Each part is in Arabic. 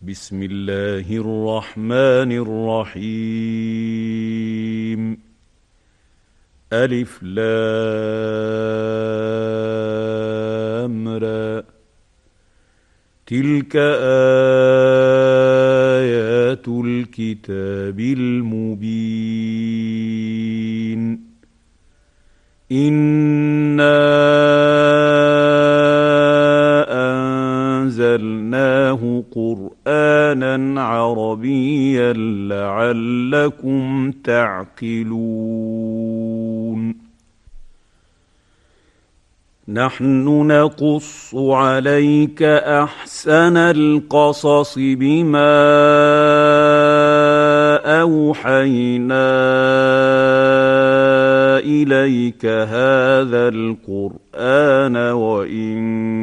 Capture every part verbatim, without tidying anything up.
بسم الله الرحمن الرحيم. ألف لام را، تلك آيات الكتاب المبين. إنا أنزلناه قرآنا عربيا لعلكم تعقلون. نحن نقص عليك أحسن القصص بما أوحينا إليك هذا القرآن وإن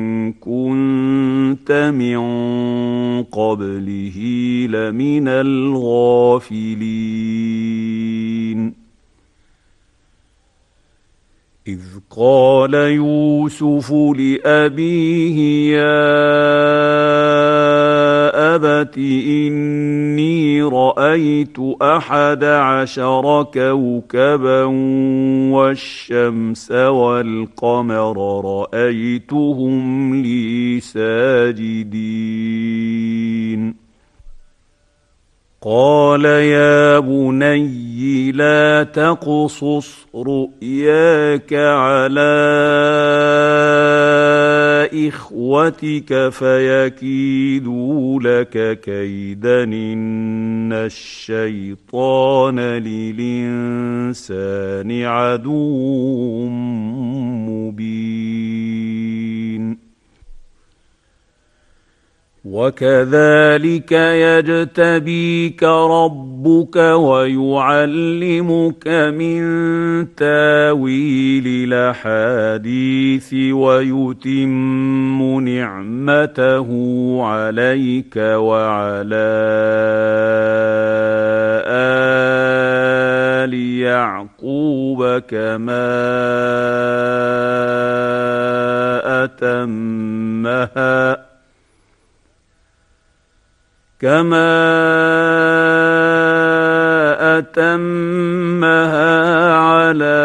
كنت من قبله لمن الغافلين. إذ قال يوسف لأبيه يا أبت إني رأيت أحد عشر كوكبا والشمس والقمر رأيتهم لي ساجدين. قال يا بني لا تقصص رؤياك على إخوتك فيكيدوا لك كيدا إن الشيطان للإنسان عدو مبين. وكذلك يجتبيك ربك ويعلمك من تاويل الأحاديث ويتم نعمته عليك وعلى آل يعقوب كما أتمها كما أتمها على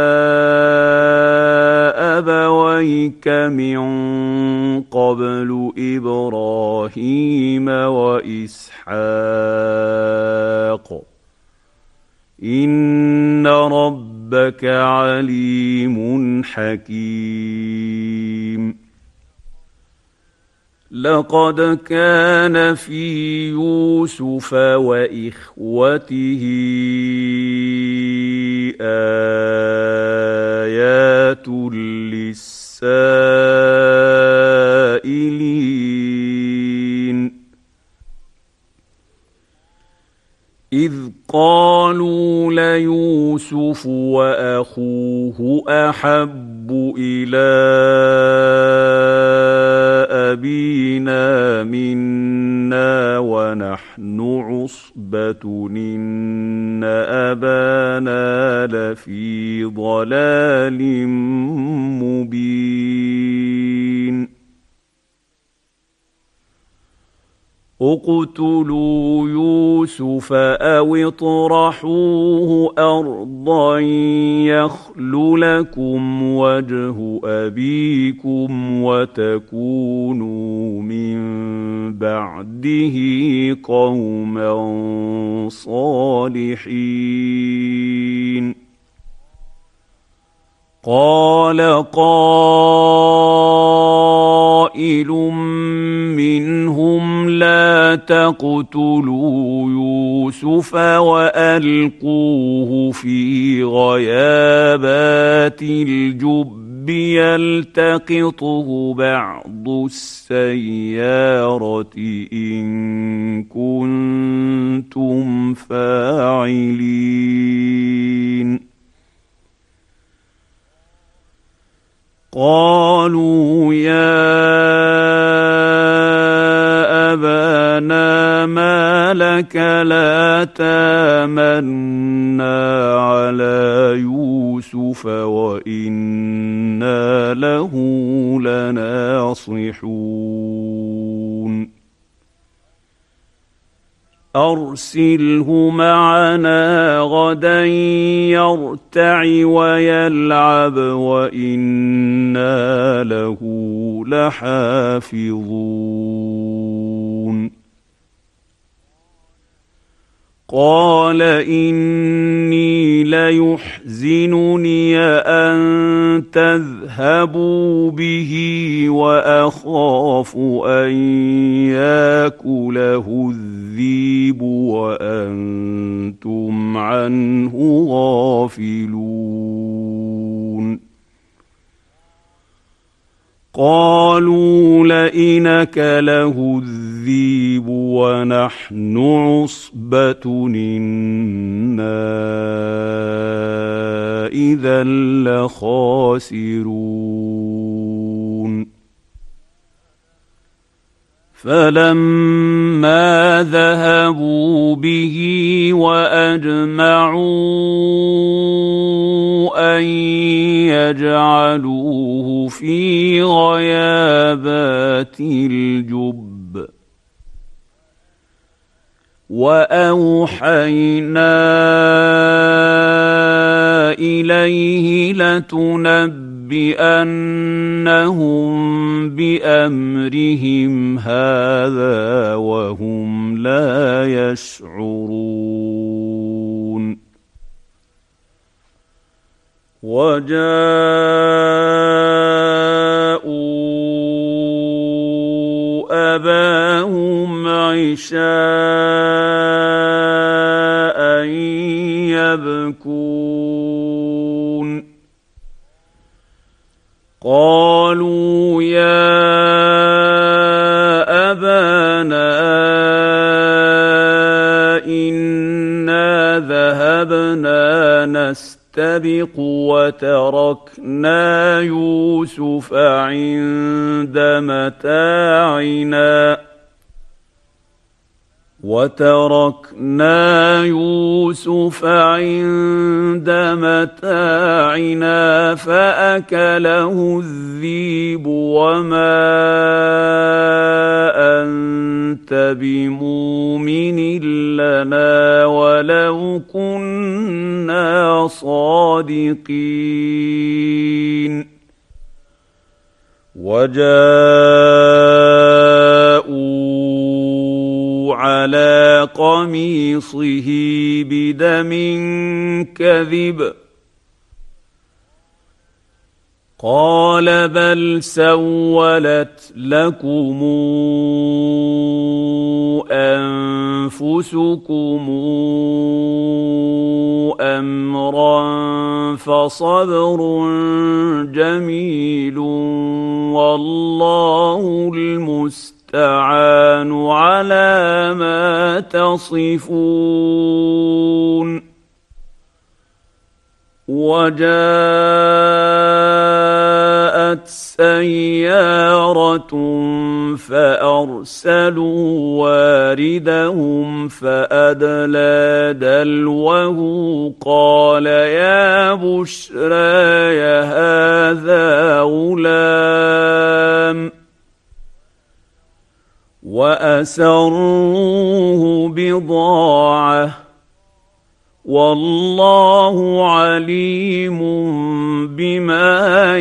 أبويك من قبل إبراهيم وإسحاق إن ربك عليم حكيم. لقد كان في يوسف وإخوته آيات للسائلين إذ قالوا ليوسف وأخوه أحب إلى أبينا منا ونحن عصبة إن أبانا لفي ضلال مبين. اقتلوا يوسف أو اطرحوه أرضا يخل لكم وجه أبيكم وتكونوا من بعده قوما صالحين. قال قائل منهم لا تقتلوا يوسف وألقوه في غيابات الجب يلتقطه بعض السيارة إن كنتم فاعلين. قالوا يا أبانا ما لك لا تامنا على يوسف وإنا له لناصحون. أرسله معنا غدا يرتع ويلعب وإنا له لحافظون قال إني ليحزنني أن تذهبوا به وأخاف أن يأكله الذئب وأنتم عنه غافلون قالوا لئن أكله الذئب ونحن عصبة إنا إذا لخاسرون فلما ذهبوا به وأجمعوا أن يجعلوه في غيابات الجب وأوحينا إليه لتنبئنهم بأمرهم هذا وهم لا يشعرون وجاءوا أباهم عشاء يبكون قالوا يا أبانا إنا ذهبنا نستبق وتركنا يوسف عند متاعنا وتركنا يوسف عند متاعنا فأكله الذئب وما أنت بمؤمن لنا ولو كنا صادقين وجاءوا على قميصه بدم كذب قال بل سولت لكم أنفسكم أمرا فصبر جميل والله المستعان على ما تصفون وجاءت سيارة فأرسلوا واردهم فأدلى دلوه قال يا بشرى هذا غلام وأسروه بضاعة والله عليم بما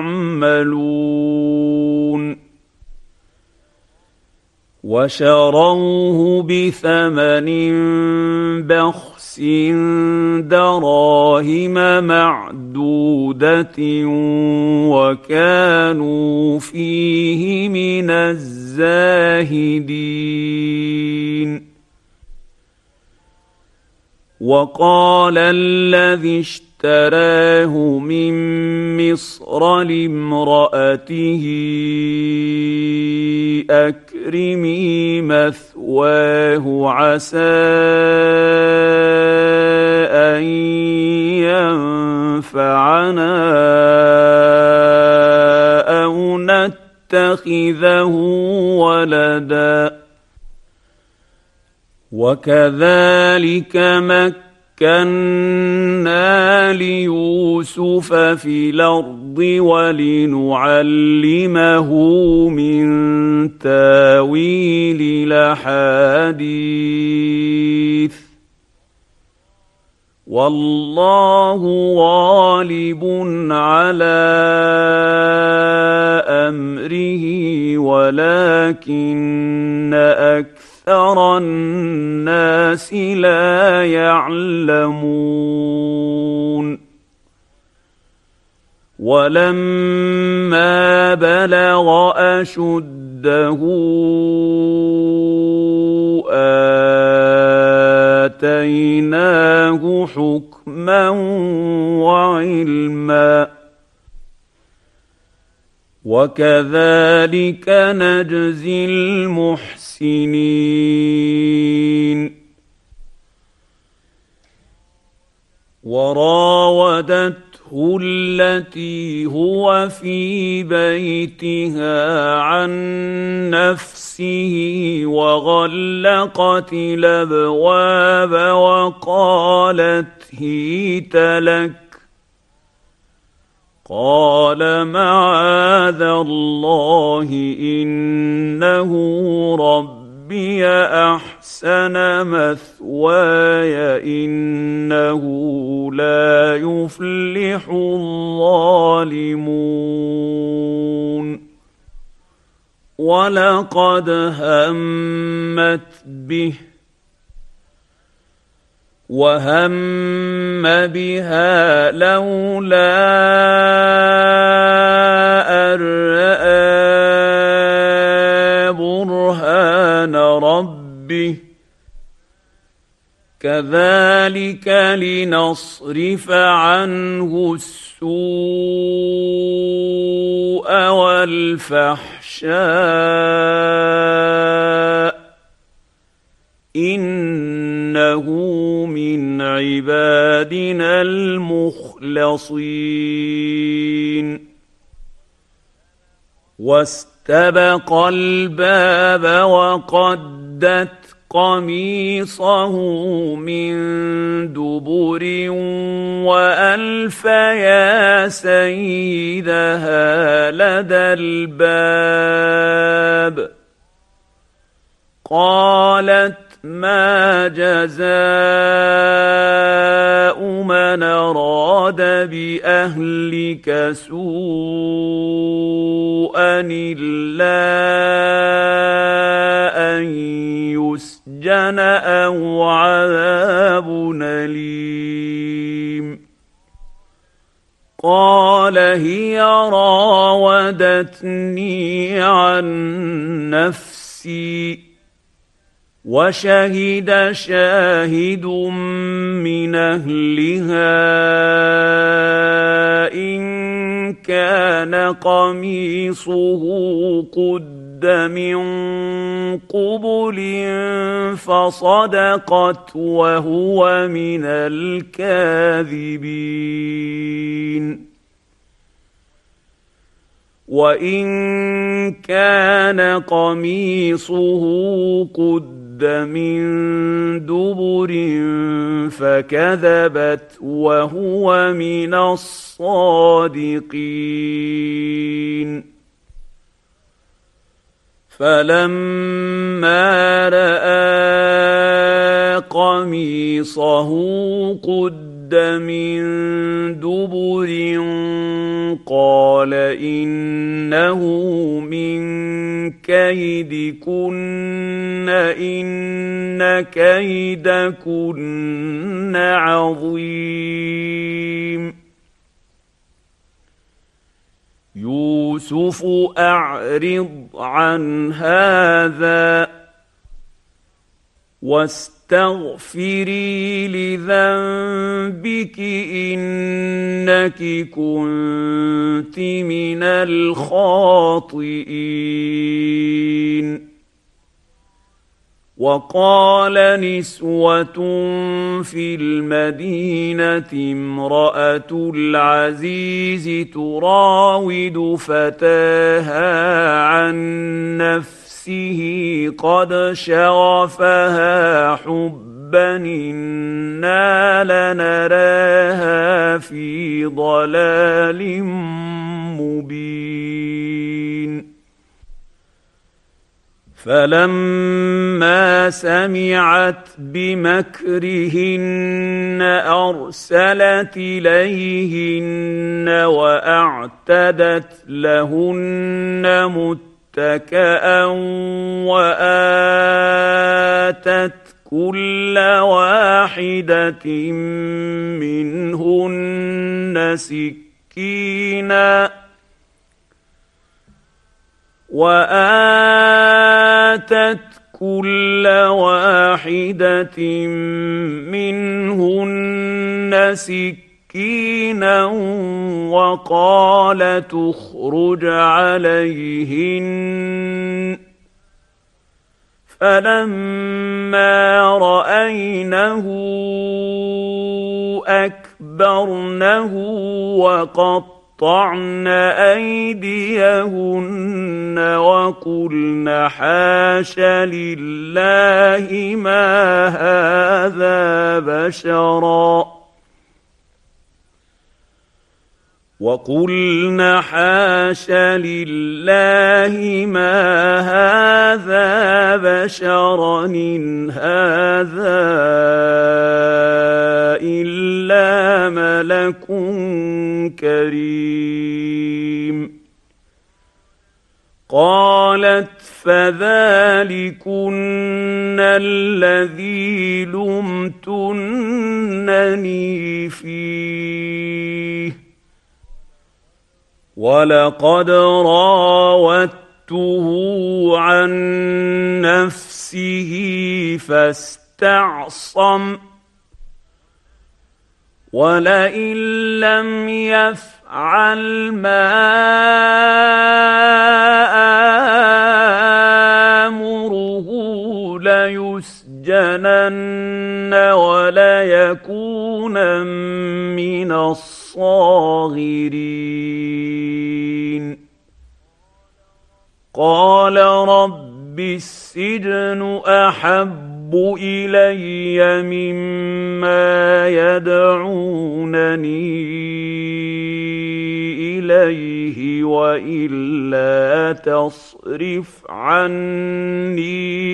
يعملون وشروه بثمن بخس دراهم معدودة وكانوا فيه من الزاهدين وقال الذي اشتراه من مصر لامرأته أكرمي مثواه عسى أن ينفعنا أو نتخذه ولدا وكذلك مكنا ليوسف في الأرض ولنعلمه من تاويل الاحاديث والله غالب على امره ولكن اكثر الناس لا يعلمون ولما بلغ اشده آتيناه حكما وعلما وكذلك نجزي المحسنين وراودته التي هو في بيتها عن نفسه وغلقت الابواب وقالت هيت لك قال معاذ الله إنه ربي أحسن مثواي إنه لا يفلح الظالمون ولقد همت به وهم بها لولا أن رأى برهان ربه كذلك لنصرف عنه السوء والفحشاء إنه من عبادنا المخلصين واستبق الباب وقدت قميصه من دبر وألف يا سيدها لدى الباب قالت ما جزاء من أراد بأهلك سوءا إلا أن يسجن أو عذاب أليم قال هي راودتني عن نفسي وشهد شاهد من أهلها إن كان قميصه قد من قبل فصدقت وهو من الكاذبين وإن كان قميصه قد من دبر فكذبت وهو من الصادقين فلما رأى قميصه قد من دبر قال إنه من كيدكن إن كيدكن عظيم يوسف أعرض عن هذا واستغفري لذنبك إنك كنت من الخاطئين وقال نسوة في المدينة امرأة العزيز تراود فتاها عن نفسه قد شغفها حبا إنا لنراها في ضلال مبين. فلما سمعت بمكرهن أرسلت إليهن وأعتدت لهن متكئا وآتت كل واحدة منهن سكينا وآتت كل واحدة منهن سكينا وقالت اخرج عليهن فلما رأينه أكبرنه وقطعن أيديهن وقلن حاش لله ما هذا بشرا وقلن حاش لله ما هذا بشرا إن هذا إلا ملك كريم. قالت فذلكن الذي لمتنني فيه ولقد راودته عن نفسه فاستعصم ولئن لم يفعل ما آمره ليسجنن وليكونن من الصاغرين. قال رب السجن أحب إلي مما يدعونني إليه وإلا تصرف عني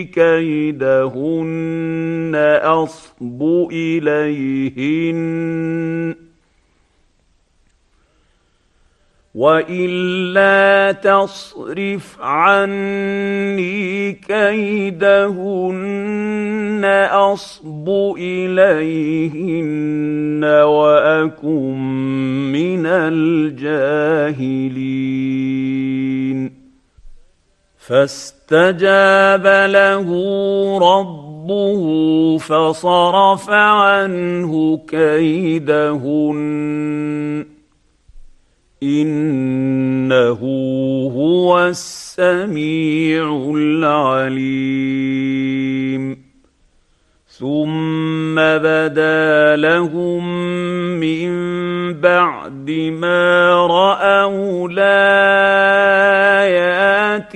كيدهن أصب إليهن وإلا تصرف عني كيدهن أصب إليهن وأكن من الجاهلين. فاستجاب له ربه فصرف عنه كيدهن إنه هو السميع العليم. ثم بدا لهم من بعد ما رأوا الآيات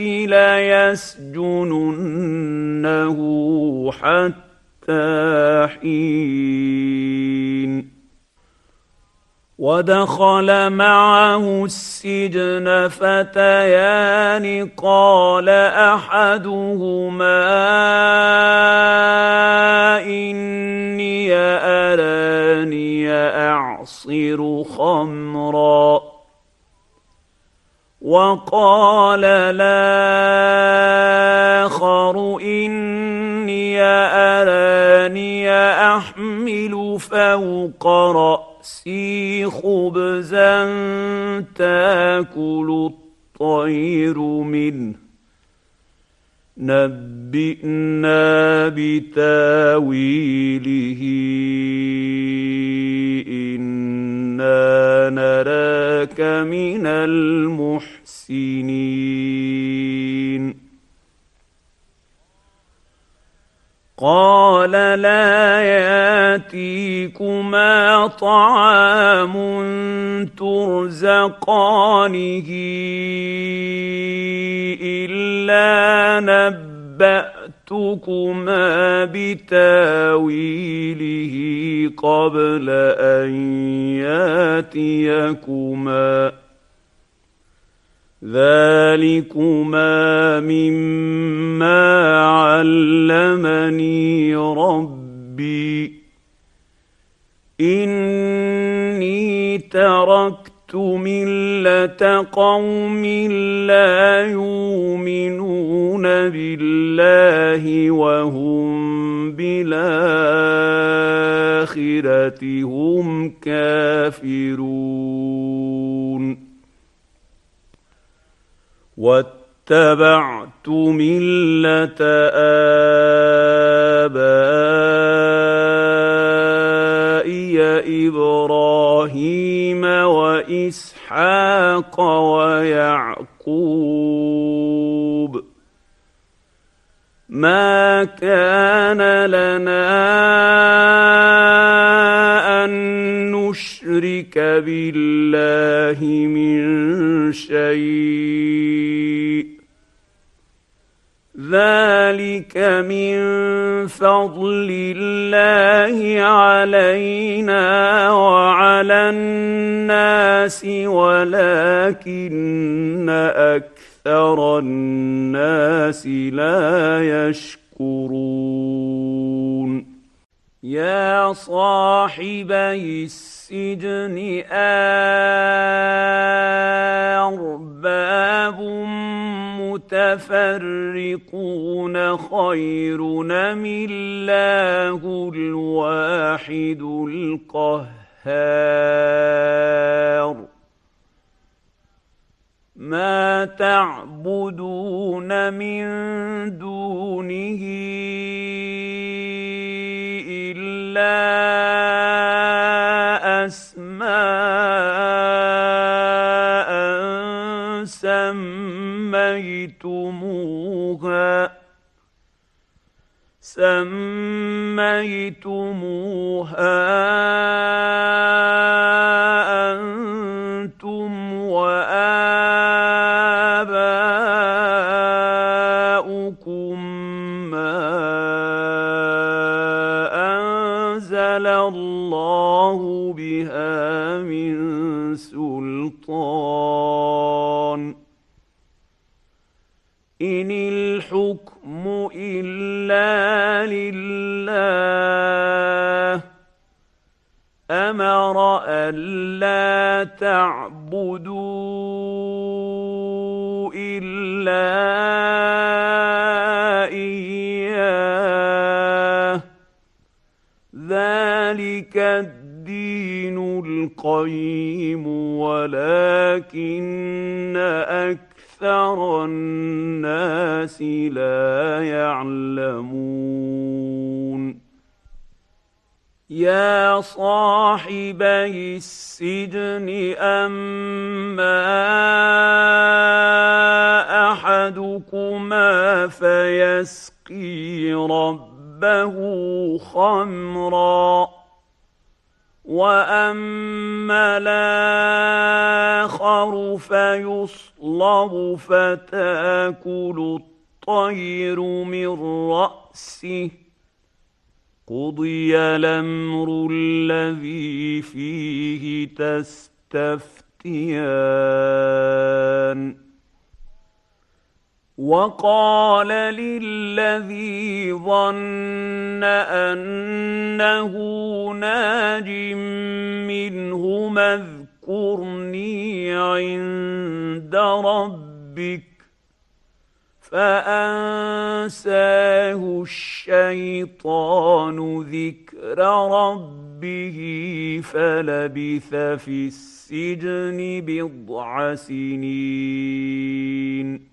ليسجننه حتى حين. ودخل معه السجن فتيان قال أحدهما إني أراني أعصر خمرا وقال الآخر إني أراني أحمل فوق رأسي خبزا تاكل الطير منه نبئنا بتاويله إنا نراك من المحسنين. قال لا ياتيكما طعام ترزقانه إلا نبأتكما بتاويله قبل أن ياتيكما ذلكما مما علمني ربي إني تركت ملة قوم لا يؤمنون بالله وهم بالآخرة هم كافرون واتبعت ملة آبائي إبراهيم وإسحاق ويعقوب ما كان لنا أن نشرك بالله من شيء ذلك من فضل الله علينا وعلى الناس ولكن أكثر الناس لا يشكرون يا صاحبي السجن أرباب متفرقون خير أم الله الواحد القهار ما تعبدون من دونه إلا أسماء سميتموها سميتموها أنتم وآباؤكم ما أنزل الله بها من سلطان إن الحكم إلا لله أمر ألا تعبدوا إلا إياه ذلك الدين القيم ولكن أكثر أكثر الناس لا يعلمون يا صاحبي السجن أما أحدكما فيسقي ربه خمرا وأما الآخر فيصلب فتأكل الطير من رأسه قضي الأمر الذي فيه تستفتيان وقال للذي ظن أنه ناج منهما اذكرني عند ربك فأنساه الشيطان ذكر ربه فلبث في السجن بضع سنين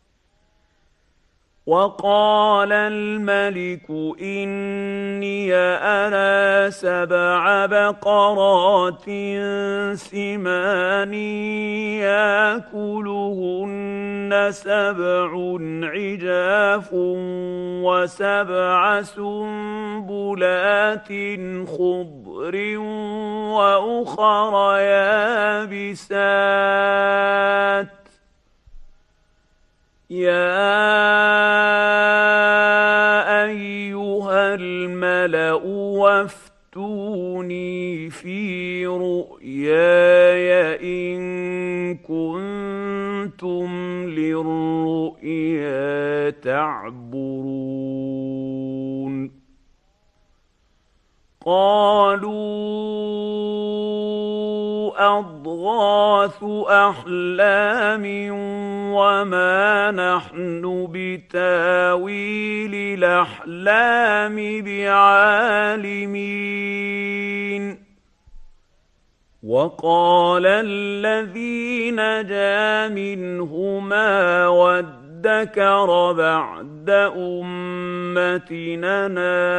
وقال الملك إني أرى سبع بقرات سمان يأكلهن سبع عجاف وسبع سنبلات خضر وأخر يابسات يا أيها الملأ فأتوني في رؤياي إن كنتم للرؤيا تعبرون قالوا أضغاث أحلام وما نحن بتاويل الأحلام بعالمين وقال الذي نجا منهما وادكر بعد أمتنا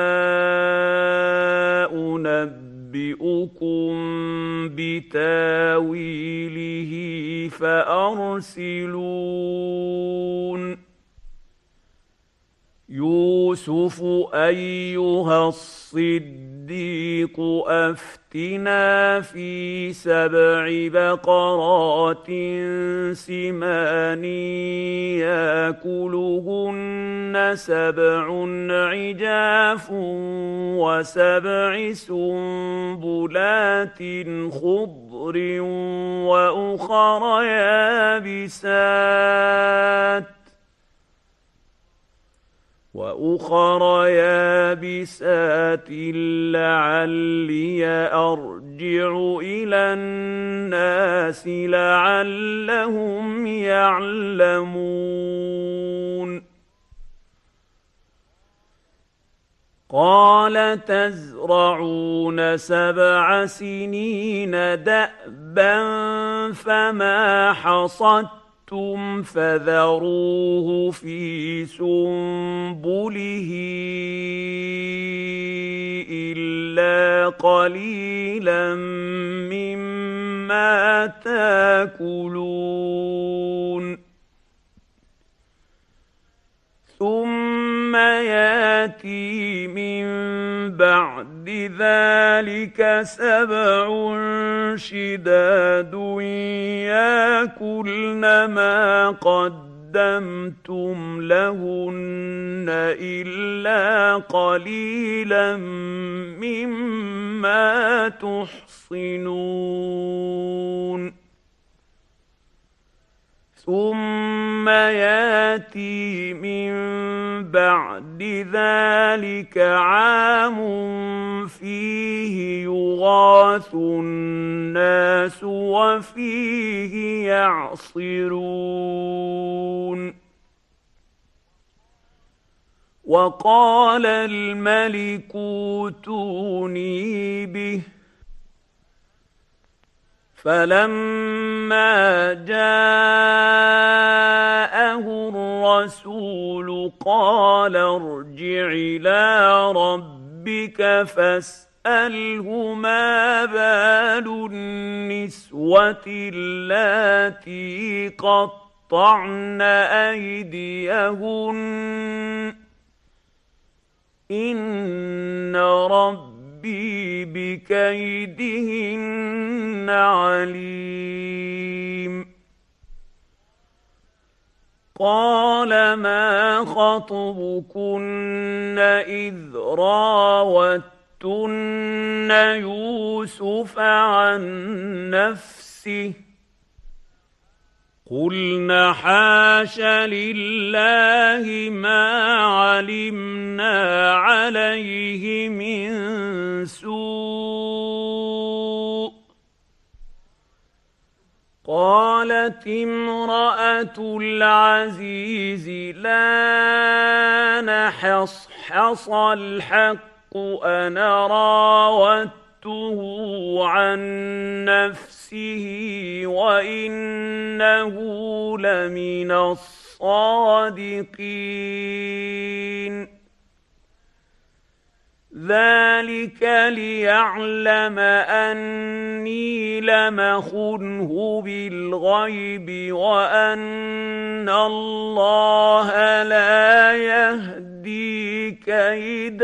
أنبئكم بتاويله فأرسلون يوسف أيها الصديق أفتنا في سبع بقرات سمان يأكلهن سبع عجاف وسبع سنبلات خضر وأخر يابسات وأخر يابسات لعلي أرجع إلى الناس لعلهم يعلمون قال تزرعون سبع سنين دأبا فما حصدتم ثم فذروه في سنبله إلا قليلا مما تأكلون ثم يأتي من بعد ذلك سبع شداد يأكلن ما قدمتم لهن إلا قليلا مما تحصنون ثم يأتي من بعد ذلك عام فيه يغاث الناس وفيه يعصرون وقال الملك ائتوني به فلما جاءه الرسول قال ارجع إلى ربك فاسأله ما بال النسوة اللاتي قطعن أيديهن إن ربي بكيدهن عليم قال ما خطبكن إذ راوتن يوسف عن نفسه قلنا حاش لله ما علمنا عليه من سوء قالت امرأة العزيز لا نحصحص الحق أنا راودته عن نفسه وإنه لمن الصادقين ذلك ليعلم أني لم أخنه بالغيب وأن الله لا يهدي كيد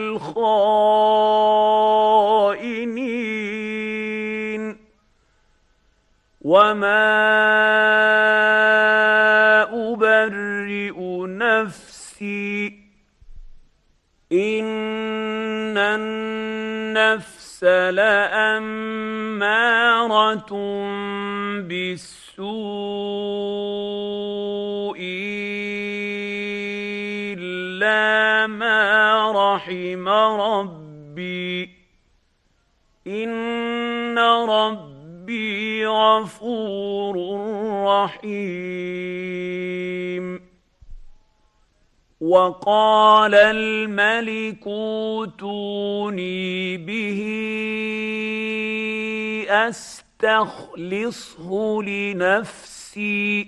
الخائنين وما أبرئ نفسي إن النفس لأمارة بالسوء إلا ما رحم ربي إن ربي غفور رحيم. وقال الملك ائتوني به أستخلصه لنفسي.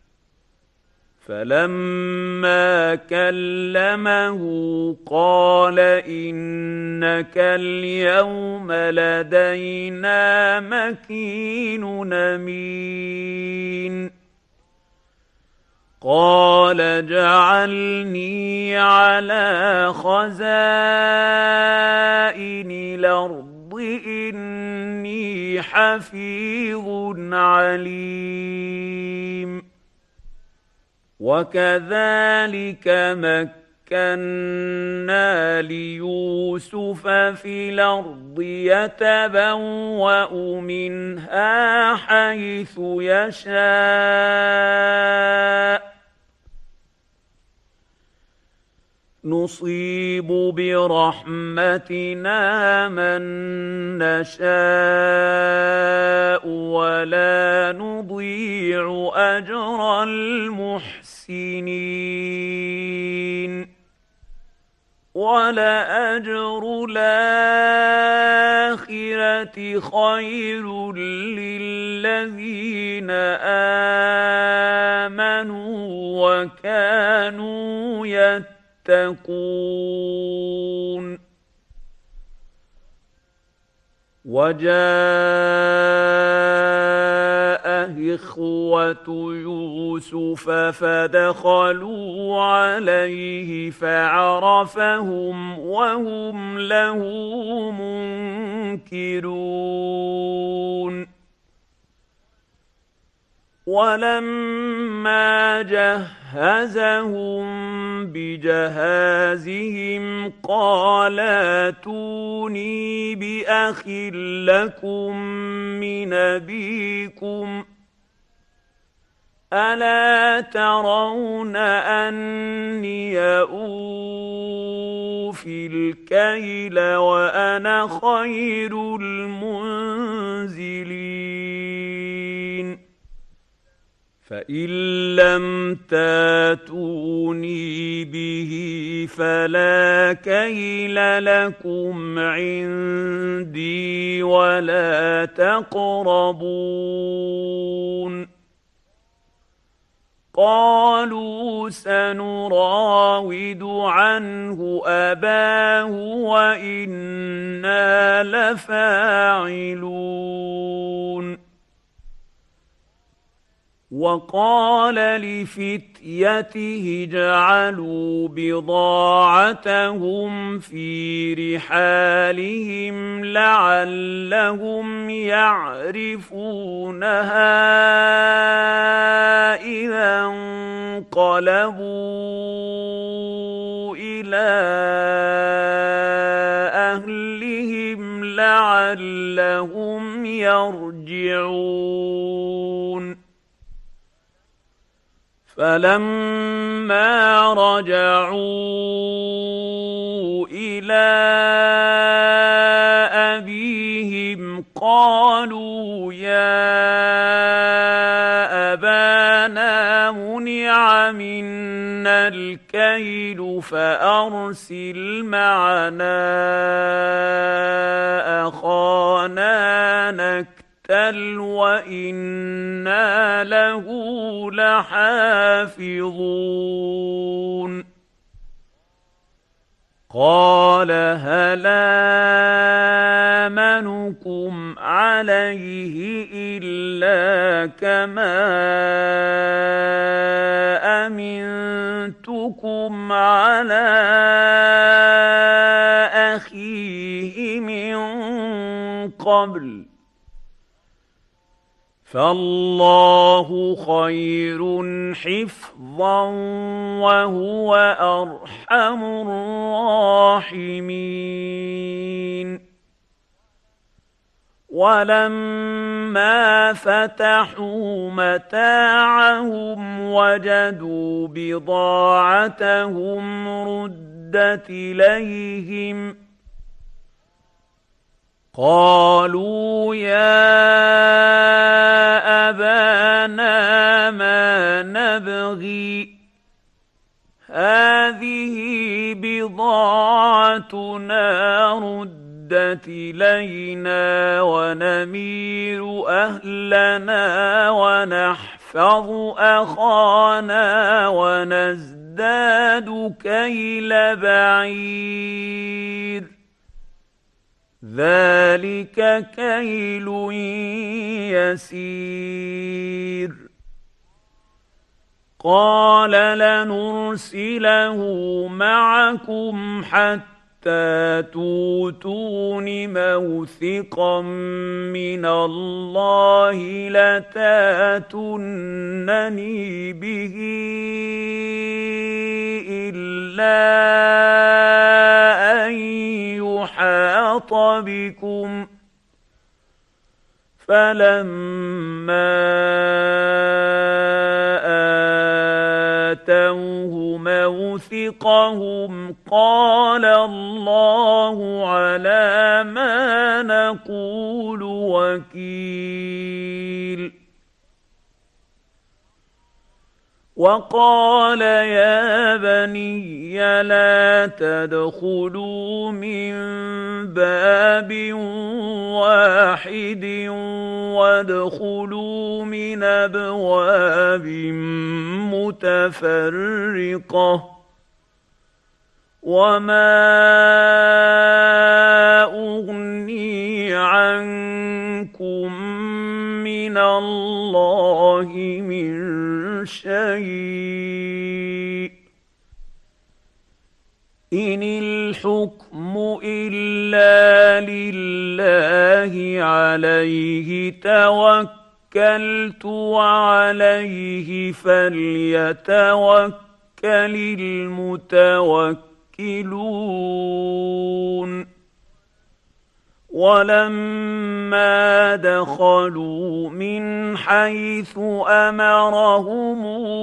فلما كلمه قال إنك اليوم لدينا مكين أمين. قال اجعلني على خزائن الأرض إني حفيظ عليم. وكذلك مكنا ليوسف في الأرض يتبوأ منها حيث يشاء نصيب برحمتنا من نشاء ولا نضيع أجر المحسنين. ولأجر الآخرة خير للذين آمنوا وكانوا يتقون تتقون. وجاء إخوة يوسف فدخلوا عليه فعرفهم وهم له منكرون. ولما جهزهم بجهازهم قال ائتوني بأخ لكم من أبيكم ألا ترون أني أوفي الكيل وأنا خير المنزلين. فإن لم تاتوني به فلا كيل لكم عندي ولا تقربون. قالوا سنراود عنه أباه وإنا لفاعلون. وقال لفتيته اجعلوا بضاعتهم في رحالهم لعلهم يعرفونها إذا انقلبوا إلى أهلهم لعلهم يرجعون. فلما رجعوا إلى أبيهم قالوا يا أبانا منع منا الكيل فأرسل معنا أخانا نكتل وإنا له لحافظون. قال هل آمنكم عليه إلا كما أمنتكم على أخيه من قبل فالله خير حفظا وهو أرحم الراحمين. ولما فتحوا متاعهم وجدوا بضاعتهم ردت إليهم قالوا يا أبانا ما نبغي هذه بضاعتنا ردت إلينا ونمير أهلنا ونحفظ أخانا ونزداد كيل بعير ذلك كيل يسير قال لنرسله معكم حتى توتون موثقا من الله لتاتونني به إلا أن يحاط بكم فلما آتوه موثقهم قال الله على ما نقول وكيل وقال يا بني لا تدخلوا من باب واحد وادخلوا من أبواب متفرقة وما أغني عنكم من الله من شيء إن الحكم إلا لله عليه توكلت وعليه فليتوكل المتوكلون ولما دخلوا من حيث أمرهم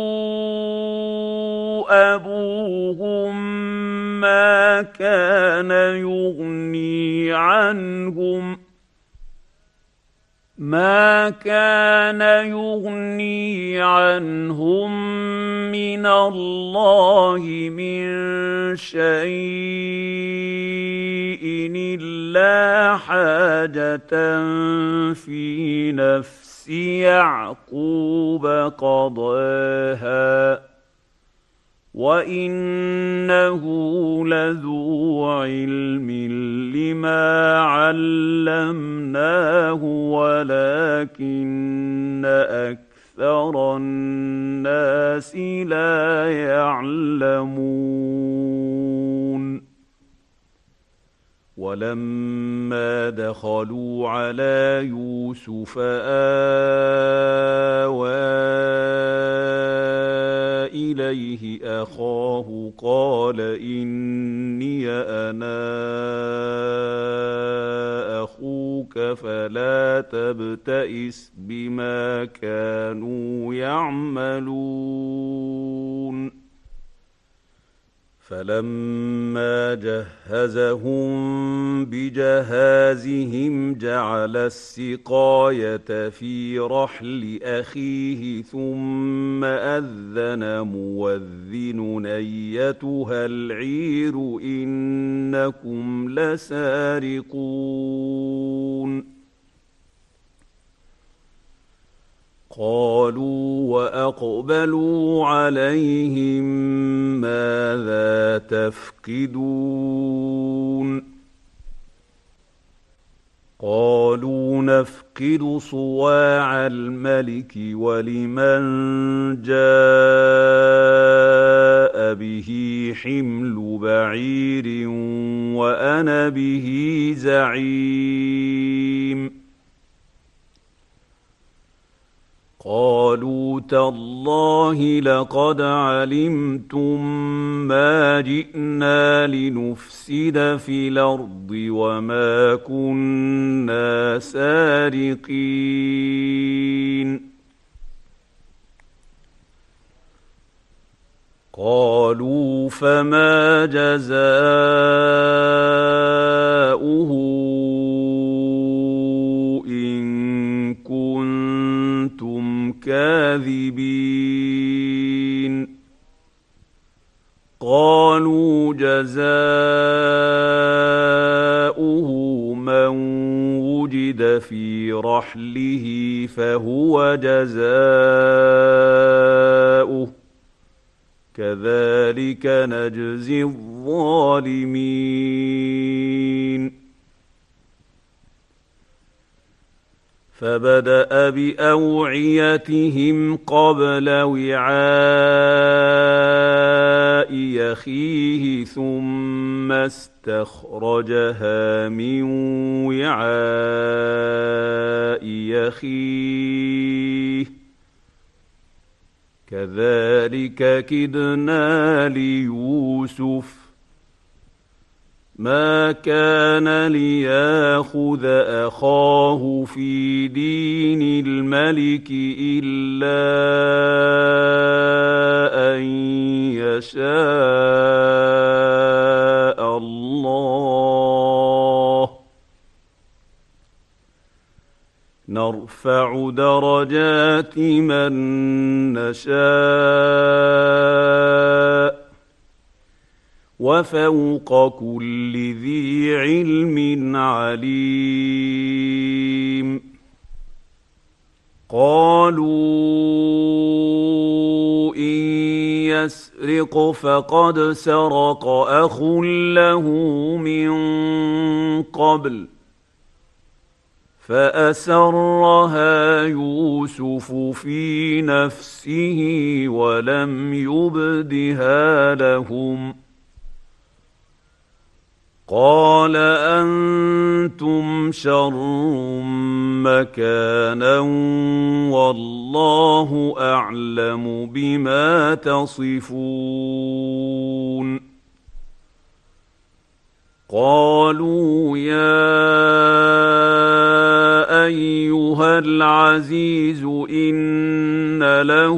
أبوهم ما كان يغني عنهم ما كان يغني عنهم من الله من شيء إلا حاجة في نفس يعقوب قضاها وإنه لذو علم لما علمناه ولكن أكثر الناس لا يعلمون ولما دخلوا على يوسف آوى إليه أخاه قال إني أنا أخوك فلا تبتئس بما كانوا يعملون فلما جهزهم بجهازهم جعل السقاية في رحل أخيه ثم أذن مؤذن أيتها العير إنكم لسارقون قالوا وأقبلوا عليهم ماذا تفقدون قالوا نفقد صواع الملك ولمن جاء به حمل بعير وأنا به زعيم قالوا تالله لقد علمتم ما جئنا لنفسد في الأرض وما كنا سارقين قالوا فما جزاؤه إن كنتم كاذبين قالوا جزاؤه من وجد في رحله فهو جزاؤه كذلك نجزي الظالمين فبدأ بأوعيتهم قبل وعاء أخيه ثم استخرجها من وعاء أخيه كذلك كدنا ليوسف ما كان لياخذ أخاه في دين الملك إلا أن يشاء الله نرفع درجات من نشاء وفوق كل ذي علم عليم قالوا إن يسرق فقد سرق أخ له من قبل فأسرها يوسف في نفسه ولم يبدها لهم قال أنتم شر مكانا والله أعلم بما تصفون قالوا يا أيها العزيز إن له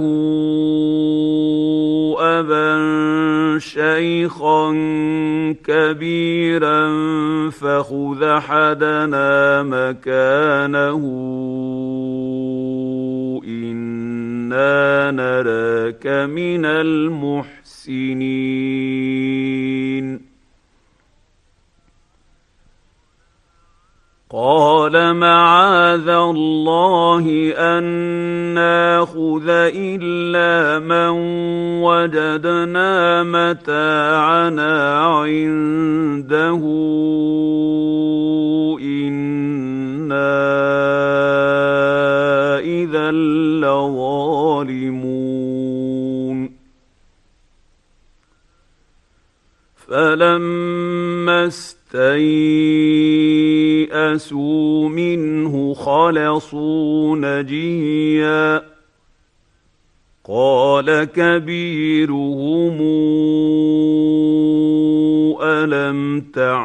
أبا شيخا كبيرا فخذ أحدنا مكانه إنا نراك من المحسنين قال معاذ الله أن ناخذ إلا من وجدنا متاعنا عنده إنا إذا لظالمون فلما استيئسوا منه خلصوا نجيا قال كبيرهم ألم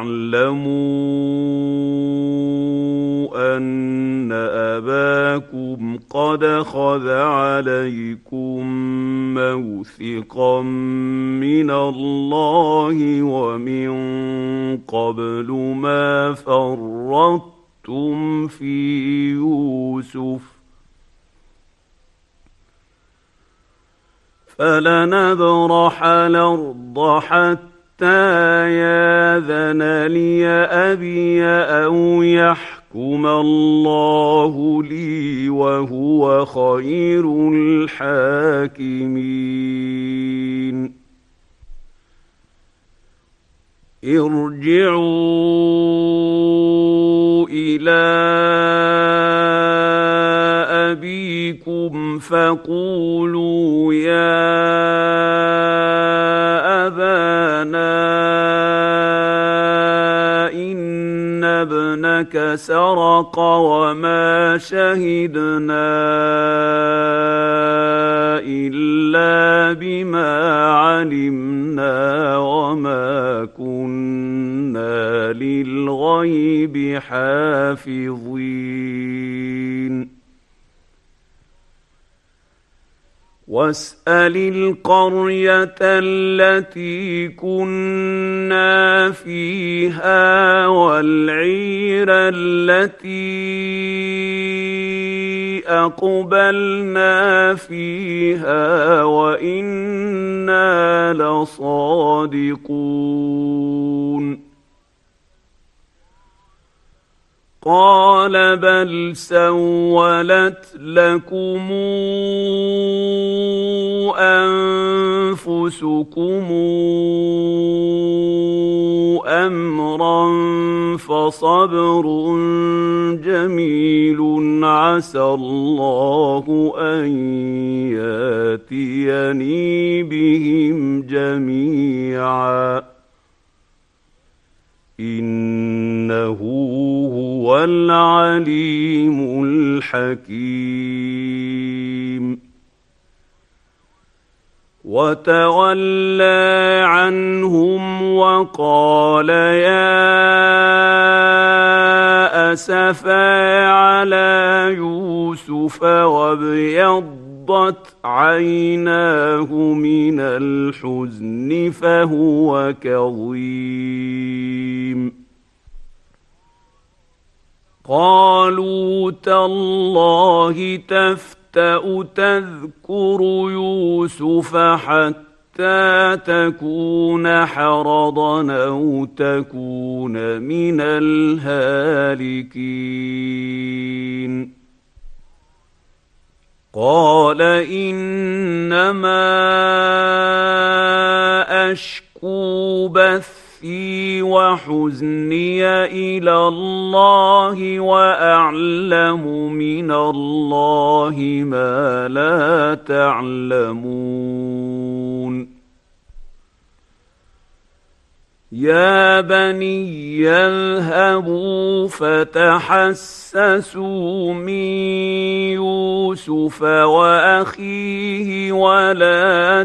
تعلموا أن أباكم قد أخذ عليكم موثقا من الله ومن قبل ما فرطتم في يوسف فلنبرح الأرض حتى ياذن لي أبي أو يحكم الله لي وهو خير الحاكمين ارجعوا إلى أبيكم فقولوا يا أبانا إن ابنك سرق وما شهدنا إلا بما علمنا وما كنا للغيب حافظين واسأل القرية التي كنا فيها والعير التي أقبلنا فيها وإنا لصادقون قال بل سولت لكم أنفسكم أمرا فصبر جميل عسى الله أن ياتيني بهم جميعا إنه هو العليم الحكيم وتولى عنهم وقال يا أسفا على يوسف وابيضت عيناه من الحزن فهو كظيم قالوا تالله تفتأ تذكر يوسف حتى تكون حرضا أو تكون من الهالكين قال إنما أشكو بثي وحزني إلى الله وأعلم من الله ما لا تعلمون يا بني اذهبوا فتحسسوا من يوسف وأخيه ولا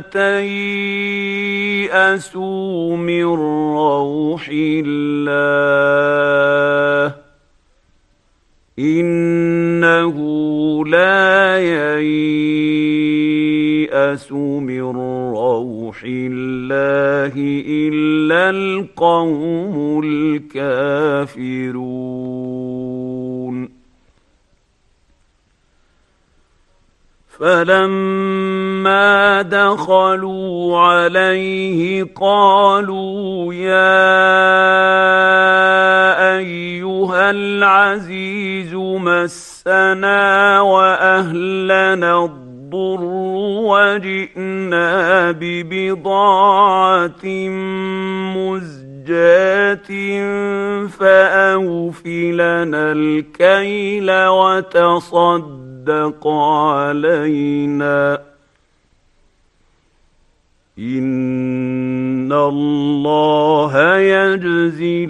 تيأسوا من روح الله إنه لا ييأس من روح الله إلا القوم الكافرون فلما دخلوا عليه قالوا يا أيها العزيز مسنا وأهلنا الضر وجئنا ببضاعة مزجاة فأوف لنا الكيل وتصدق علينا إن الله يجزي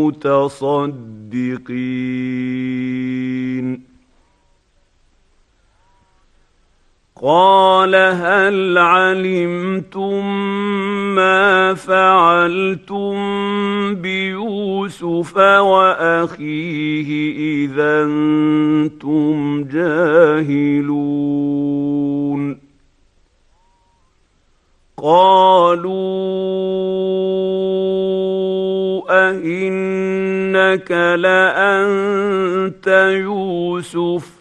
المتصدقين قال هل علمتم ما فعلتم بيوسف وأخيه إذا أنتم جاهلون قالوا أئنك لأنت يوسف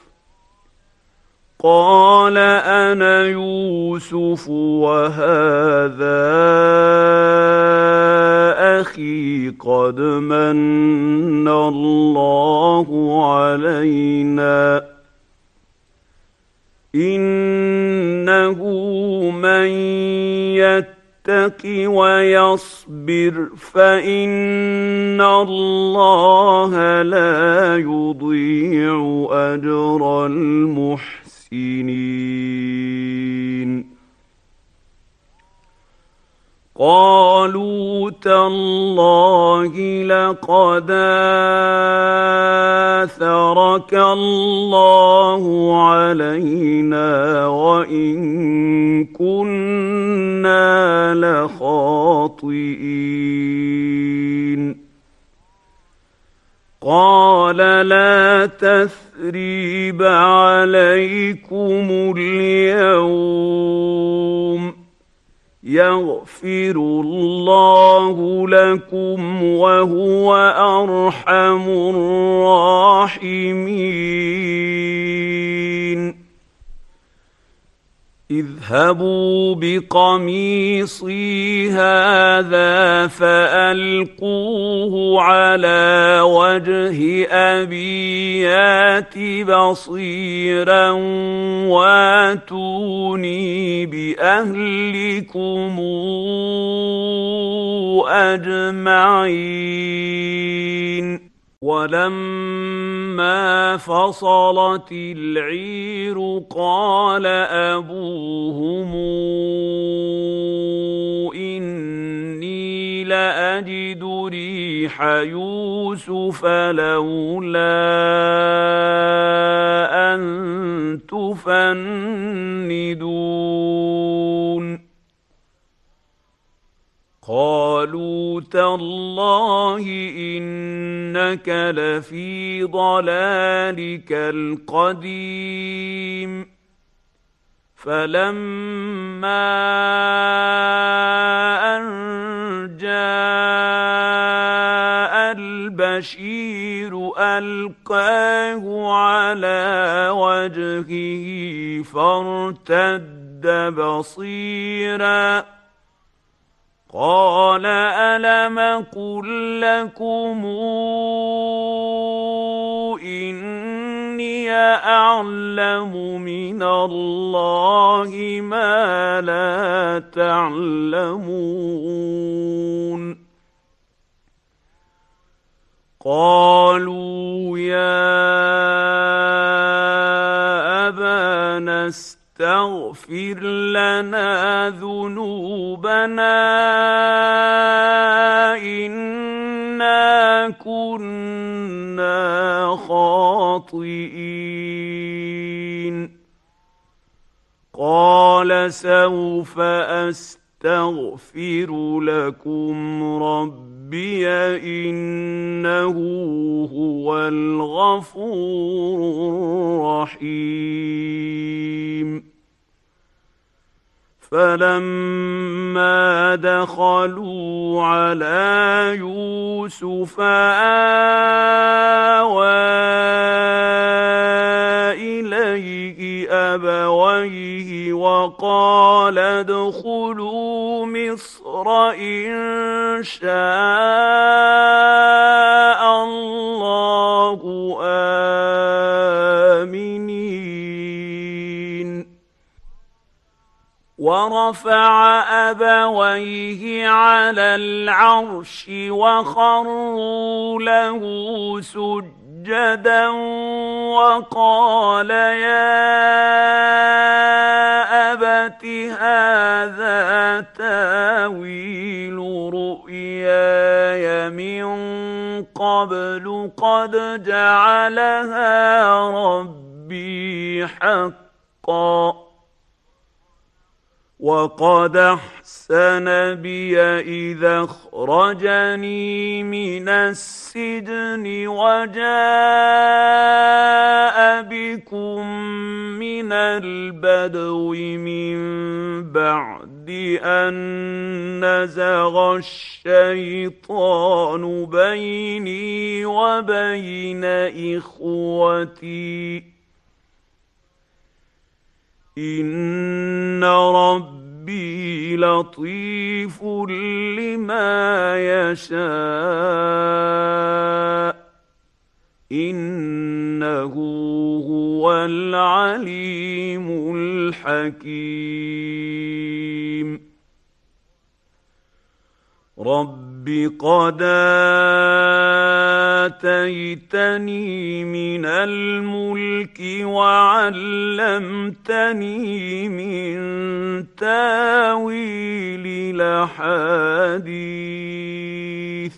قال أنا يوسف وهذا أخي قد من الله علينا إنه من يتق ويصبر فإن الله لا يضيع أجر المحسنين قالوا تالله لقد آثرك الله علينا وإن كنا لخاطئين قال لا تثريب عليكم اليوم يغفر الله لكم وهو أرحم الراحمين اذهبوا بقميصي هذا فألقوه على وجه أبي يات بصيرا واتوني بأهلكم أجمعين ولما فصلت العير قال أبوهم إني لأجد ريح يوسف لولا أن تفندون قالوا تالله إنك لفي ضلالك القديم فلما أن جاء البشير ألقاه على وجهه فارتد بصيراً قال ألم قل لكم إني أعلم من الله ما لا تعلمون قالوا يا أبانا استغفر لنا ذنوبنا إنا كنا خاطئين قال سوف أستغفر لكم ربي إنه هو الغفور الرحيم فلما دخلوا على يوسف آوى إليه أبويه وقال ادخلوا مصر إن شاء الله آمنين ورفع أبويه على العرش وخروا له سجدا وقال يا أبت هذا تاويل رؤياي من قبل قد جعلها ربي حقا وقد أحسن بي إذا أخرجني من السجن وجاء بكم من البدو من بعد أن نزغ الشيطان بيني وبين إخوتي إن ربي لطيف لما يشاء إنه هو العليم الحكيم رب قد آتيتني من الملك وعلمتني من تاويل الأحاديث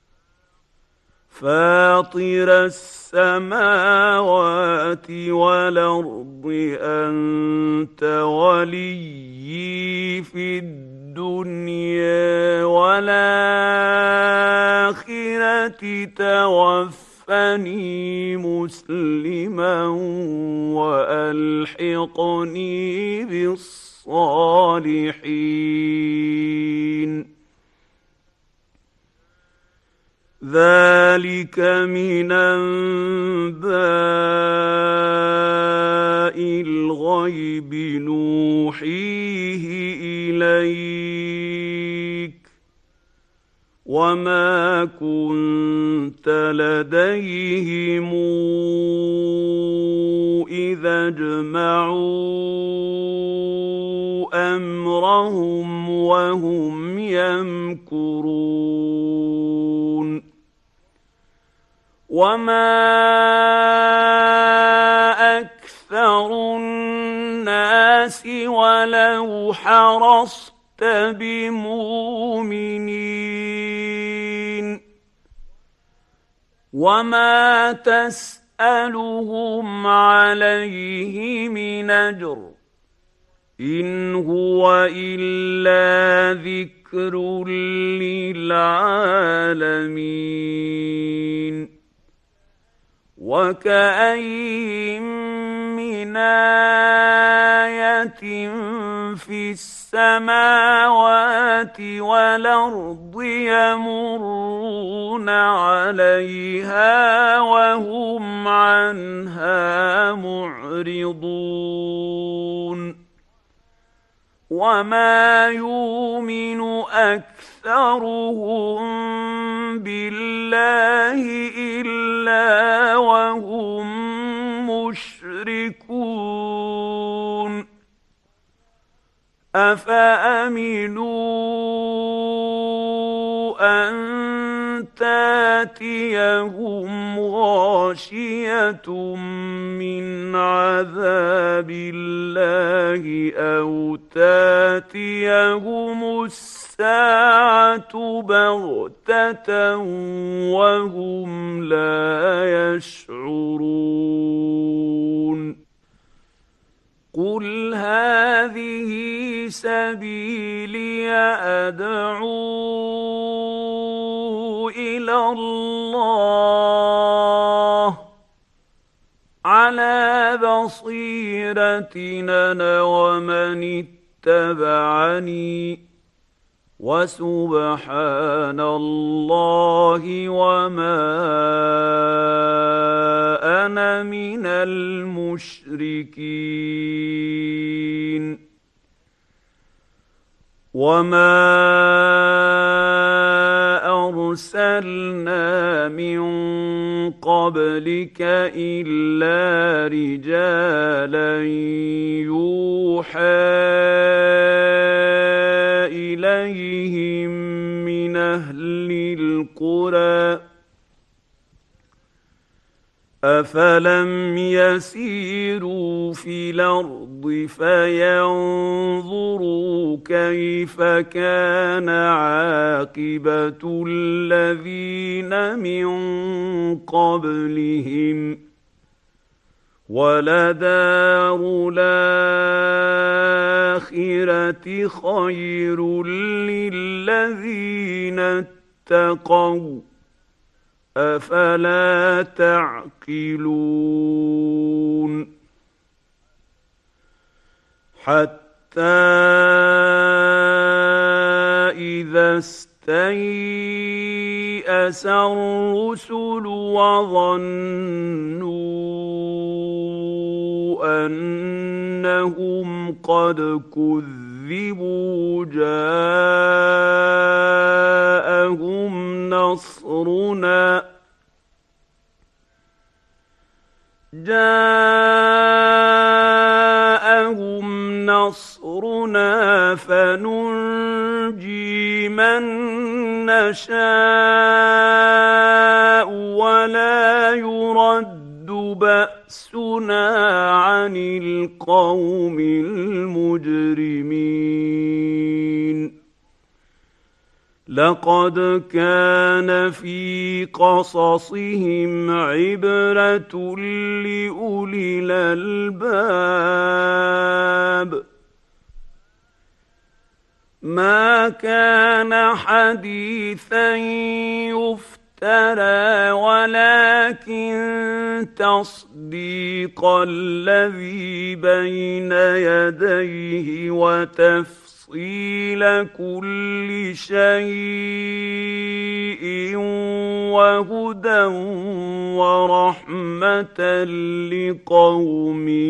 فاطر السماوات والأرض أنت وليي في الدنيا والآخرة توفني مسلما وألحقني بالصالحين ذلك من أنباء الغيب نوحيه إليك وما كنت لديهم إذا اجمعوا أمرهم وهم يمكرون وما أكثر الناس ولو حرصت بمؤمنين وما تسألهم عليه من أجر إن هو إلا ذكر للعالمين وكأين من آية في السماوات والأرض يمرون عليها وهم عنها معرضون وما يؤمن أكثرهم بالله إلا وهم مشركون أفأمنوا أن تأتيهم غاشية من عذاب الله أو تأتيهم الساعة بغتة وهم لا يشعرون قل هذه سبيلي أدعو إلى الله على بصيرة أنا ومن اتبعني وسبحان الله وما أنا من المشركين وما أرسلنا من قبلك إلا رجالا يوحى إليهم من أهل القرى أفلم يسيروا في الأرض فينظروا كيف كان عاقبة الذين من قبلهم ولدار الآخرة خير للذين اتقوا أفلا تعقلون حتى إذا استيأس الرسل وظنوا أنهم قد كذبوا جاءهم نصرنا جاءهم نصرنا فننجي من نشاء ولا بأسنا عن القوم المجرمين لقد كان في قصصهم عبرة لأولي الألباب ما كان حديثا يفترى ولكن تصديق الذي بين يديه وتفصيل كل شيء وهدى ورحمة لقوم